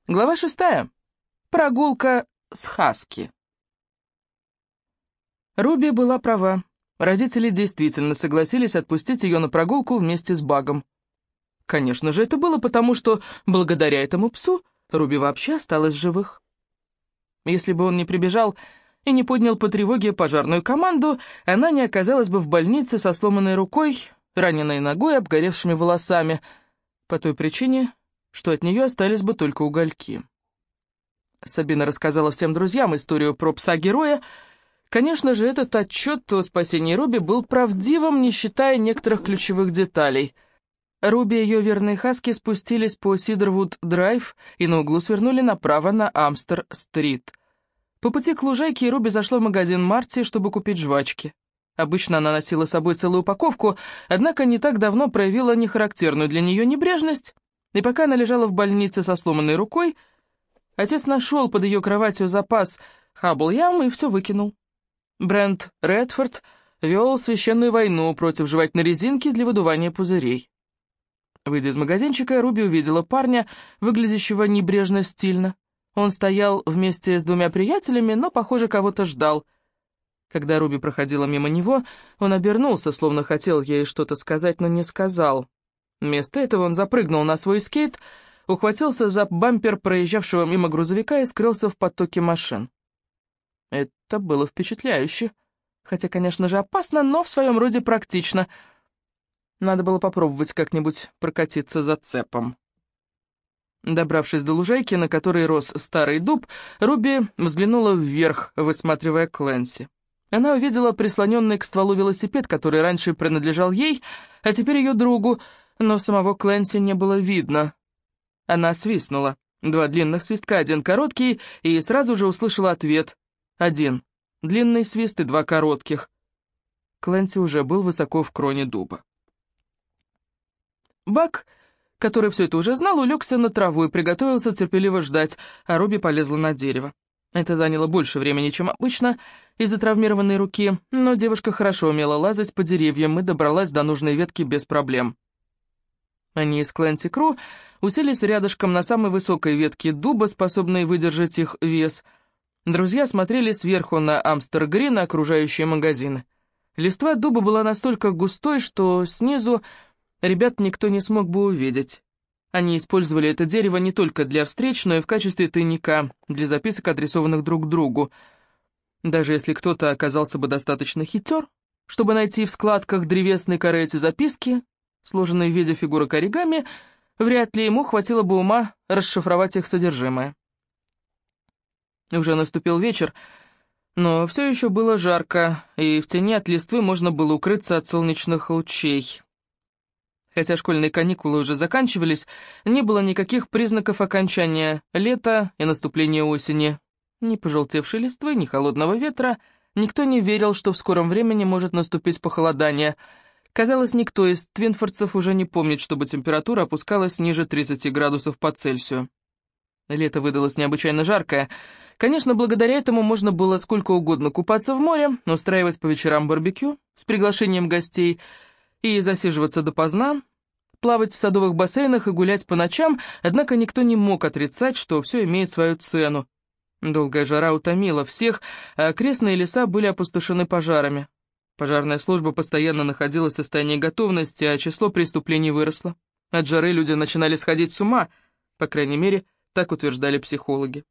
Глава 6. Прогулка с Хаски. Руби была права. Родители действительно согласились отпустить ее на прогулку вместе с Багом. Конечно же, это было потому, что благодаря этому псу Руби вообще осталась в живых. Если бы он не прибежал и не поднял по тревоге пожарную команду, она не оказалась бы в больнице со сломанной рукой, раненой ногой, обгоревшими волосами, по той причине, что от нее остались бы только угольки. Сабина рассказала всем друзьям историю про пса-героя. Конечно же, этот отчет о спасении Руби был правдивым, не считая некоторых ключевых деталей. Руби и ее верные хаски спустились по Сидервуд-драйв и на углу свернули направо на Амстер-стрит. По пути к лужайке Руби зашла в магазин Марти, чтобы купить жвачки. Обычно она носила с собой целую упаковку, однако не так давно проявила нехарактерную для нее небрежность, и пока она лежала в больнице со сломанной рукой, отец нашел под ее кроватью запас хаббл-ям и все выкинул. Брент Редфорд вел священную войну против жевательной резинки для выдувания пузырей. Выйдя из магазинчика, Руби увидела парня, выглядящего небрежно стильно. Он стоял вместе с двумя приятелями, но, похоже, кого-то ждал. Когда Руби проходила мимо него, он обернулся, словно хотел ей что-то сказать, но не сказал. Вместо этого он запрыгнул на свой скейт, ухватился за бампер проезжавшего мимо грузовика и скрылся в потоке машин. Это было впечатляюще. Хотя, конечно же, опасно, но в своем роде практично. Надо было попробовать как-нибудь прокатиться за цепом. Добравшись до лужайки, на которой рос старый дуб, Руби взглянула вверх, высматривая Клэнси. Она увидела прислоненный к стволу велосипед, который раньше принадлежал ей, а теперь ее другу, но самого Клэнси не было видно. Она свистнула. 2 длинных свистка, 1 короткий, и сразу же услышала ответ. 1 длинный свист и 2 коротких. Клэнси уже был высоко в кроне дуба. Бак, который все это уже знал, улегся на траву и приготовился терпеливо ждать, а Руби полезла на дерево. Это заняло больше времени, чем обычно, из-за травмированной руки, но девушка хорошо умела лазать по деревьям и добралась до нужной ветки без проблем. Они с Клэнси Кру уселись рядышком на самой высокой ветке дуба, способной выдержать их вес. Друзья смотрели сверху на Амстер-Грин и окружающие магазины. Листва дуба была настолько густой, что снизу ребят никто не смог бы увидеть. Они использовали это дерево не только для встреч, но и в качестве тайника, для записок, адресованных друг другу. Даже если кто-то оказался бы достаточно хитер, чтобы найти в складках древесной коры эти записки, сложенные в виде фигурок оригами, вряд ли ему хватило бы ума расшифровать их содержимое. Уже наступил вечер, но все еще было жарко, и в тени от листвы можно было укрыться от солнечных лучей. Хотя школьные каникулы уже заканчивались, не было никаких признаков окончания лета и наступления осени. Ни пожелтевшей листвы, ни холодного ветра. Никто не верил, что в скором времени может наступить похолодание. Казалось, никто из твинфордцев уже не помнит, чтобы температура опускалась ниже 30 градусов по Цельсию. Лето выдалось необычайно жаркое. Конечно, благодаря этому можно было сколько угодно купаться в море, устраивать по вечерам барбекю с приглашением гостей и засиживаться допоздна, плавать в садовых бассейнах и гулять по ночам, однако никто не мог отрицать, что все имеет свою цену. Долгая жара утомила всех, а окрестные леса были опустошены пожарами. Пожарная служба постоянно находилась в состоянии готовности, а число преступлений выросло. От жары люди начинали сходить с ума, по крайней мере, так утверждали психологи.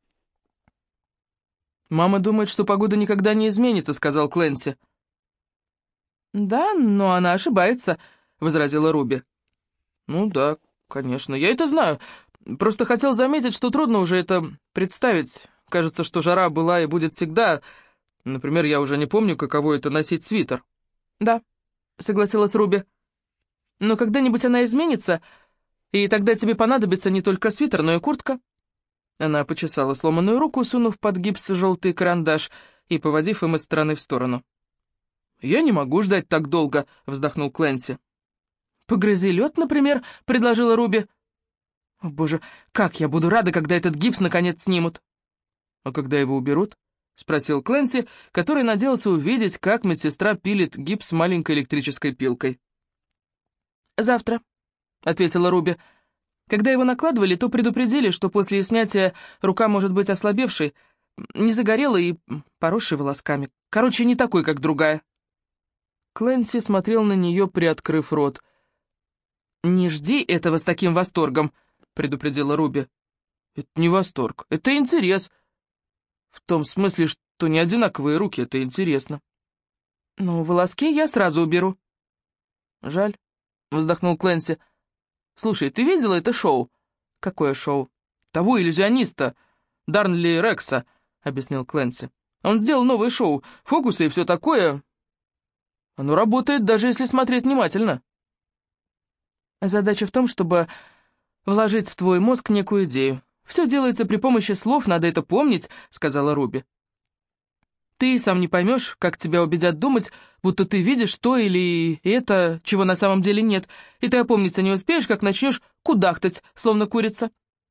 «Мама думает, что погода никогда не изменится», — сказал Клэнси. «Да, но она ошибается», — возразила Руби. «Ну да, конечно, я это знаю. Просто хотел заметить, что трудно уже это представить. Кажется, что жара была и будет всегда. Например, я уже не помню, каково это носить свитер». «Да», — согласилась Руби. «Но когда-нибудь она изменится, и тогда тебе понадобится не только свитер, но и куртка». Она почесала сломанную руку, сунув под гипс желтый карандаш и поводив им из стороны в сторону. «Я не могу ждать так долго», — вздохнул Клэнси. «Погрызи лед, например», — предложила Руби. «О, боже, как я буду рада, когда этот гипс наконец снимут!» «А когда его уберут?» — спросил Клэнси, который надеялся увидеть, как медсестра пилит гипс маленькой электрической пилкой. «Завтра», — ответила Руби. Когда его накладывали, то предупредили, что после снятия рука может быть ослабевшей, не загорелой и поросшей волосками. Короче, не такой, как другая. Клэнси смотрел на нее, приоткрыв рот. «Не жди этого с таким восторгом», — предупредила Руби. «Это не восторг, это интерес. В том смысле, что не одинаковые руки, это интересно». «Ну, волоски я сразу уберу». «Жаль», — вздохнул Клэнси. «Слушай, ты видела это шоу?» «Какое шоу?» «Того иллюзиониста, Дарнли Рекса», — объяснил Клэнси. «Он сделал новое шоу, фокусы и все такое. Оно работает, даже если смотреть внимательно». «Задача в том, чтобы вложить в твой мозг некую идею. Все делается при помощи слов, надо это помнить», — сказала Руби. «Ты сам не поймешь, как тебя убедят думать, будто ты видишь то или это, чего на самом деле нет, и ты опомниться не успеешь, как начнешь кудахтать, словно курица».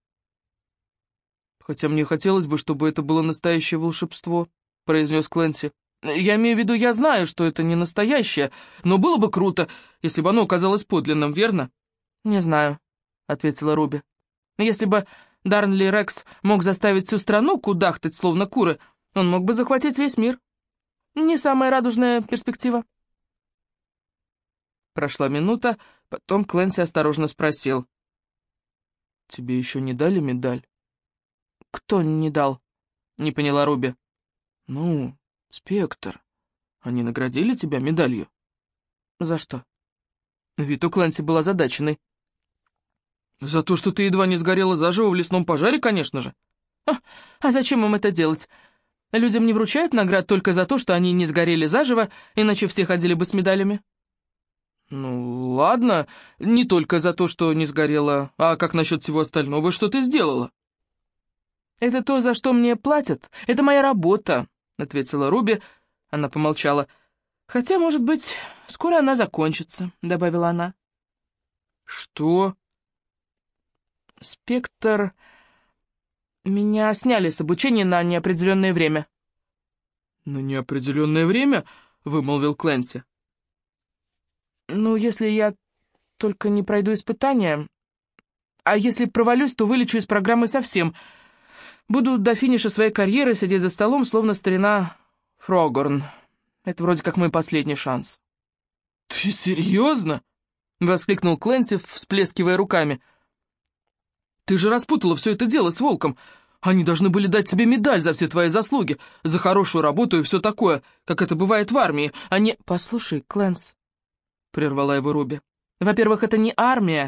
«Хотя мне хотелось бы, чтобы это было настоящее волшебство», — произнес Клэнси. «Я имею в виду, я знаю, что это не настоящее, но было бы круто, если бы оно оказалось подлинным, верно?» «Не знаю», — ответила Руби. «Если бы Дарнли Рекс мог заставить всю страну кудахтать, словно куры, он мог бы захватить весь мир. Не самая радужная перспектива». Прошла минута, потом Клэнси осторожно спросил. «Тебе еще не дали медаль?» «Кто не дал?» — не поняла Руби. «Ну, Спектр. Они наградили тебя медалью?» «За что?» Вид у Клэнси был озадаченный. «За то, что ты едва не сгорела заживо в лесном пожаре, конечно же». А зачем им это делать? Людям не вручают наград только за то, что они не сгорели заживо, иначе все ходили бы с медалями». «Ну, ладно, не только за то, что не сгорела, а как насчет всего остального, что ты сделала?» «Это то, за что мне платят. Это моя работа», — ответила Руби. Она помолчала. «Хотя, может быть, скоро она закончится», — добавила она. «Что?» «Спектр... Меня сняли с обучения на неопределенное время». «На неопределенное время?» — вымолвил Клэнси. «Ну, если я только не пройду испытания. А если провалюсь, то вылечу из программы совсем. Буду до финиша своей карьеры сидеть за столом, словно старина Фрогорн. Это вроде как мой последний шанс». «Ты серьезно?» — воскликнул Клэнси, всплескивая руками. «Ты же распутала все это дело с Волком. Они должны были дать тебе медаль за все твои заслуги, за хорошую работу и все такое, как это бывает в армии, а не...» «Послушай, Клэнс», — прервала его Руби, — «во-первых, это не армия,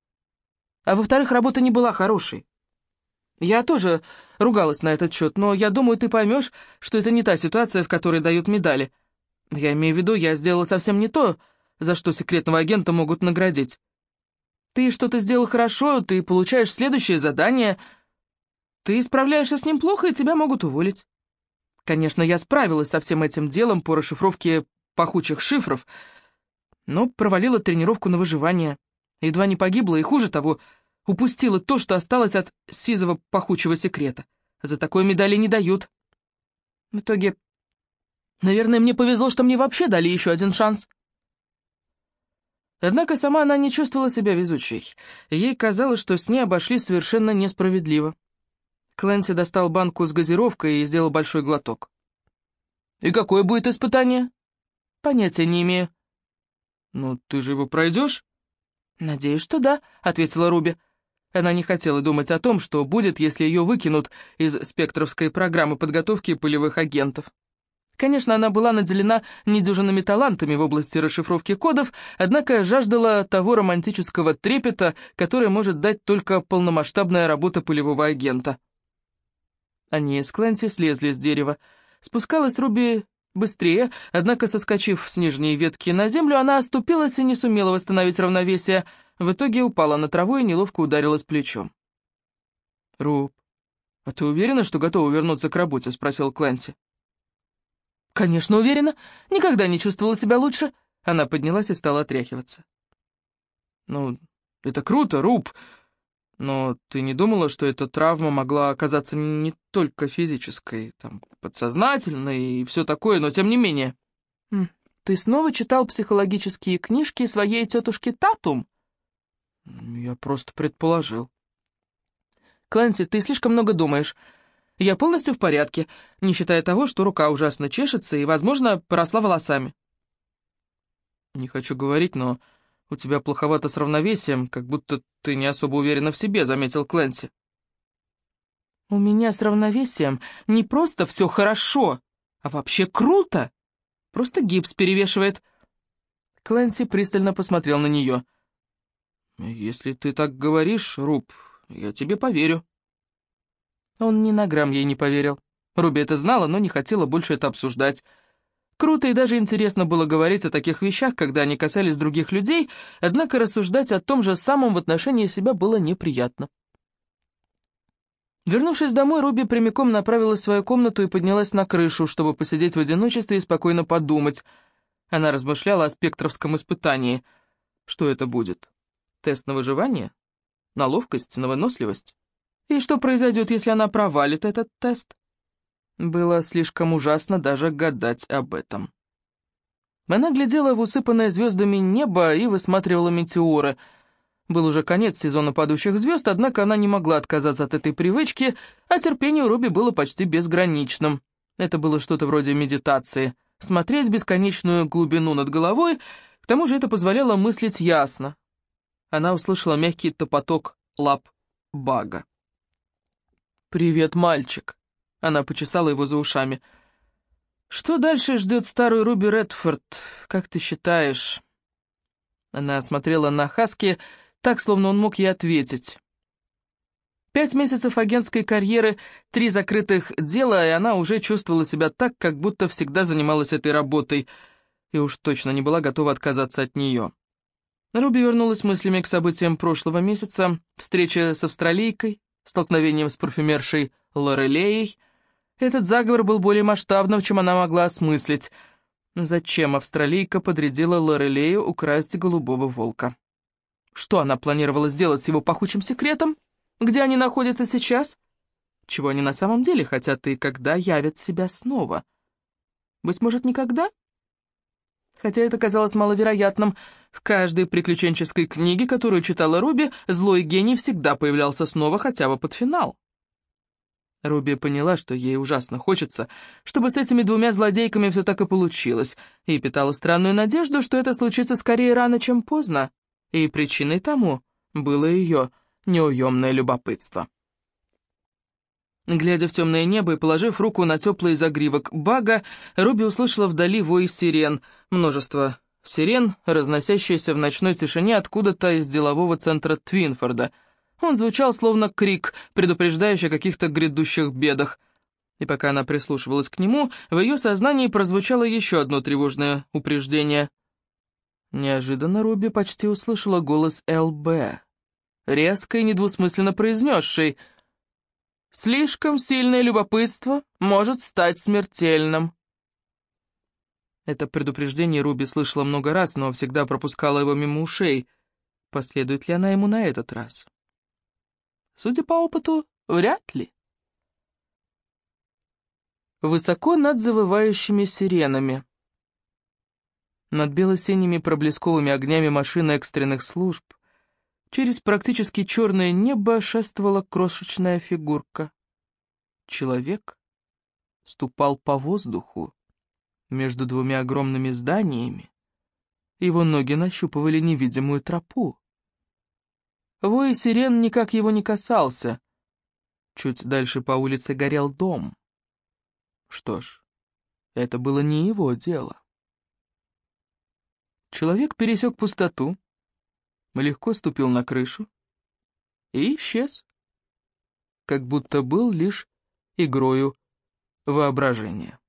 а во-вторых, работа не была хорошей. Я тоже ругалась на этот счет, но я думаю, ты поймешь, что это не та ситуация, в которой дают медали. Я имею в виду, я сделала совсем не то, за что секретного агента могут наградить. Ты что-то сделал хорошо, ты получаешь следующее задание, ты справляешься с ним плохо, и тебя могут уволить. Конечно, я справилась со всем этим делом по расшифровке пахучих шифров, но провалила тренировку на выживание, едва не погибла и, хуже того, упустила то, что осталось от сизого пахучего секрета. За такое медали не дают. В итоге, наверное, мне повезло, что мне вообще дали еще один шанс». Однако сама она не чувствовала себя везучей. Ей казалось, что с ней обошлись совершенно несправедливо. Клэнси достал банку с газировкой и сделал большой глоток. «И какое будет испытание?» «Понятия не имею». «Ну, ты же его пройдешь?» «Надеюсь, что да», — ответила Руби. Она не хотела думать о том, что будет, если ее выкинут из спектровской программы подготовки полевых агентов. Конечно, она была наделена недюжинными талантами в области расшифровки кодов, однако жаждала того романтического трепета, который может дать только полномасштабная работа полевого агента. Они с Клэнси слезли с дерева. Спускалась Руби быстрее, однако, соскочив с нижней ветки на землю, она оступилась и не сумела восстановить равновесие. В итоге упала на траву и неловко ударилась плечом. «Руб, а ты уверена, что готова вернуться к работе?» — спросил Клэнси. «Конечно, уверена. Никогда не чувствовала себя лучше». Она поднялась и стала отряхиваться. «Ну, это круто, Руб, но ты не думала, что эта травма могла оказаться не только физической, там, подсознательной и все такое, но тем не менее?» «Ты снова читал психологические книжки своей тетушки Татум?» Я просто предположил. Клэнси, ты слишком много думаешь. Я полностью в порядке, не считая того, что рука ужасно чешется и, возможно, поросла волосами. Не хочу говорить, но у тебя плоховато с равновесием, как будто ты не особо уверена в себе, заметил Клэнси. У меня с равновесием не просто все хорошо, а вообще круто. Просто гипс перевешивает. Клэнси пристально посмотрел на нее. «Если ты так говоришь, Руб, я тебе поверю». Он ни на грамм ей не поверил. Руби это знала, но не хотела больше это обсуждать. Круто и даже интересно было говорить о таких вещах, когда они касались других людей, однако рассуждать о том же самом в отношении себя было неприятно. Вернувшись домой, Руби прямиком направилась в свою комнату и поднялась на крышу, чтобы посидеть в одиночестве и спокойно подумать. Она размышляла о спектровском испытании. Что это будет? Тест на выживание? На ловкость, на выносливость? И что произойдет, если она провалит этот тест? Было слишком ужасно даже гадать об этом. Она глядела в усыпанное звездами небо и высматривала метеоры. Был уже конец сезона падающих звезд, однако она не могла отказаться от этой привычки, а терпение у Руби было почти безграничным. Это было что-то вроде медитации. Смотреть в бесконечную глубину над головой, к тому же это позволяло мыслить ясно. Она услышала мягкий топоток лап Бага. «Привет, мальчик!» Она почесала его за ушами. «Что дальше ждет старую Руби Редфорд, как ты считаешь?» Она смотрела на Хаски так, словно он мог ей ответить. 5 месяцев агентской карьеры, 3 закрытых дела, и она уже чувствовала себя так, как будто всегда занималась этой работой, и уж точно не была готова отказаться от нее. Руби вернулась мыслями к событиям прошлого месяца, встреча с австралийкой, столкновением с парфюмершей Лорелеей. Этот заговор был более масштабным, чем она могла осмыслить. Зачем австралийка подрядила Лорелею украсть голубого волка? Что она планировала сделать с его пахучим секретом? Где они находятся сейчас? Чего они на самом деле хотят и когда явят себя снова? Быть может, никогда? Хотя это казалось маловероятным. В каждой приключенческой книге, которую читала Руби, злой гений всегда появлялся снова хотя бы под финал. Руби поняла, что ей ужасно хочется, чтобы с этими двумя злодейками все так и получилось, и питала странную надежду, что это случится скорее рано, чем поздно, и причиной тому было ее неуемное любопытство. Глядя в темное небо и положив руку на теплый загривок Бага, Руби услышала вдали вой сирен, множество сирен, разносящиеся в ночной тишине откуда-то из делового центра Твинфорда. Он звучал словно крик, предупреждающий о каких-то грядущих бедах. И пока она прислушивалась к нему, в ее сознании прозвучало еще одно тревожное упреждение. Неожиданно Руби почти услышала голос Л.Б., резко и недвусмысленно произнесший: «Слишком сильное любопытство может стать смертельным». Это предупреждение Руби слышала много раз, но всегда пропускала его мимо ушей. Последует ли она ему на этот раз? Судя по опыту, вряд ли. Высоко над завывающими сиренами, над бело-синими проблесковыми огнями машин экстренных служб, через практически черное небо шествовала крошечная фигурка. Человек ступал по воздуху между двумя огромными зданиями, его ноги нащупывали невидимую тропу. Вой сирен никак его не касался. Чуть дальше по улице горел дом. Что ж, это было не его дело. Человек пересек пустоту, легко ступил на крышу и исчез, как будто был лишь игрою воображения.